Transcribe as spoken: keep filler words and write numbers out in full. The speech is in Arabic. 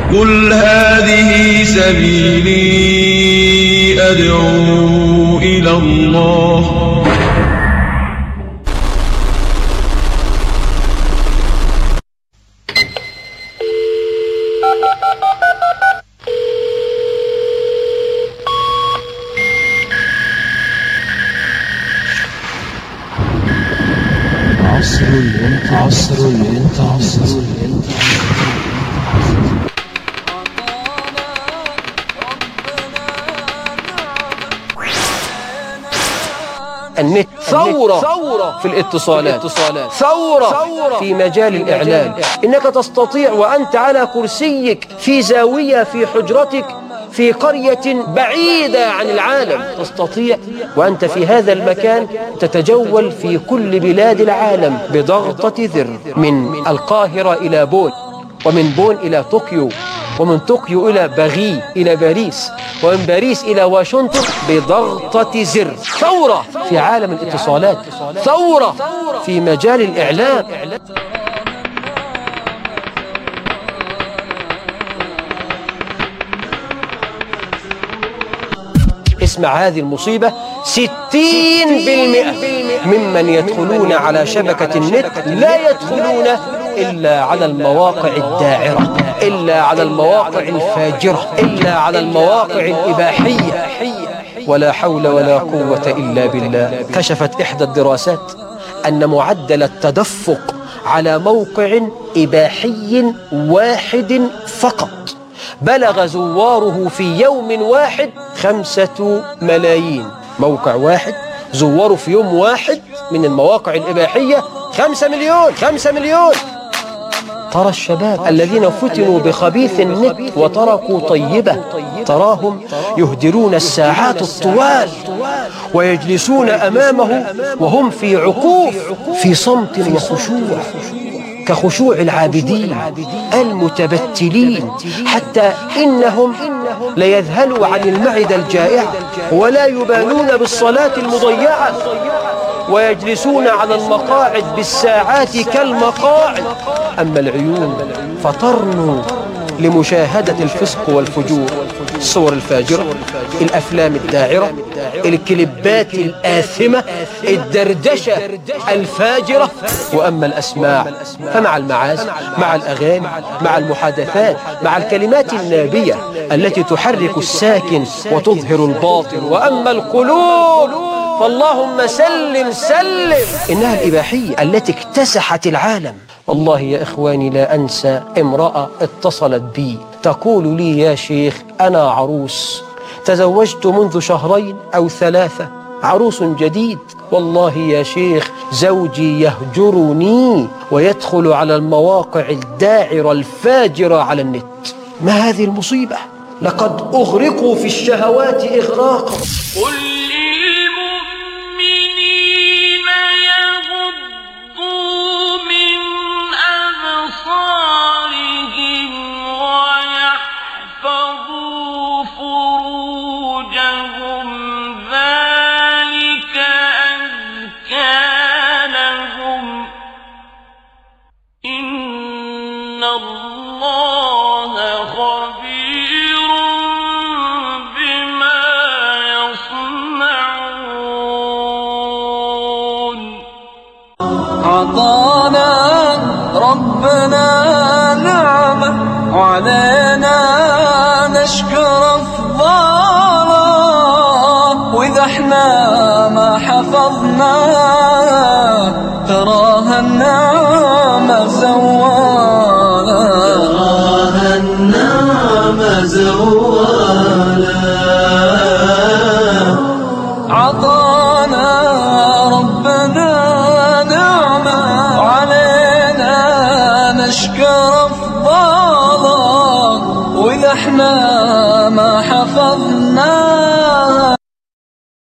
قل هذه سبيلي أدعو إلى الله عصر الانت عصر الانت عصر الانت النت ثورة في الاتصالات، ثورة في مجال الإعلام. إنك تستطيع وأنت على كرسيك في زاوية في حجرتك في قرية بعيدة عن العالم، تستطيع وأنت في هذا المكان تتجول في كل بلاد العالم بضغطة زر، من القاهرة إلى بون، ومن بون إلى طوكيو، ومن طوكيو إلى باغي إلى باريس، ومن باريس إلى واشنطن بضغطة زر. ثورة في عالم الاتصالات، ثورة في مجال الإعلام. اسمع هذه المصيبة: ستين بالمئة ممن يدخلون على شبكة النت لا يدخلون إلا على المواقع الداعرة، إلا على المواقع الفاجرة، إلا على المواقع الإباحية. ولا حول ولا قوة إلا بالله. كشفت إحدى الدراسات أن معدل التدفق على موقع إباحي واحد فقط بلغ زواره في يوم واحد خمسة ملايين. موقع واحد زواره في يوم واحد من المواقع الإباحية خمسة مليون، خمسة مليون. ترى الشباب الذين فتنوا بخبيث النت وتركوا طيبة، تراهم يهدرون الساعات الطوال ويجلسون أمامه وهم في عكوف، في صمت وخشوع، كخشوع العابدين المتبتلين، حتى إنهم ليذهلوا عن المعدة الجائعة ولا يبالون بالصلاة المضيعة، ويجلسون على المقاعد بالساعات كالمقاعد. أما العيون فترنو لمشاهدة الفسق والفجور، الصور الفاجرة، الأفلام الداعرة، الكليبات الآثمة، الدردشة الفاجرة. وأما الأسماع فمع المعازف، مع الأغاني، مع المحادثات، مع الكلمات النابية التي تحرك الساكن وتظهر الباطن. وأما القلوب فاللهم سلم سلم، إنها الإباحية التي اكتسحت العالم. والله يا إخواني لا أنسى امرأة اتصلت بي تقول لي: يا شيخ أنا عروس، تزوجت منذ شهرين أو ثلاثة، عروس جديد. والله يا شيخ زوجي يهجرني ويدخل على المواقع الداعرة الفاجرة على النت. ما هذه المصيبة؟ لقد أغرقوا في الشهوات إغراقا. أعطانا ربنا نعمة وعلينا نشكر أفضاله، وإذا احنا ما حفظنا تراها النعمة زوالة، تراها النعمة زوالة. عطانا ربنا نشكر أفضاله، وإذا احنا ما حفظنا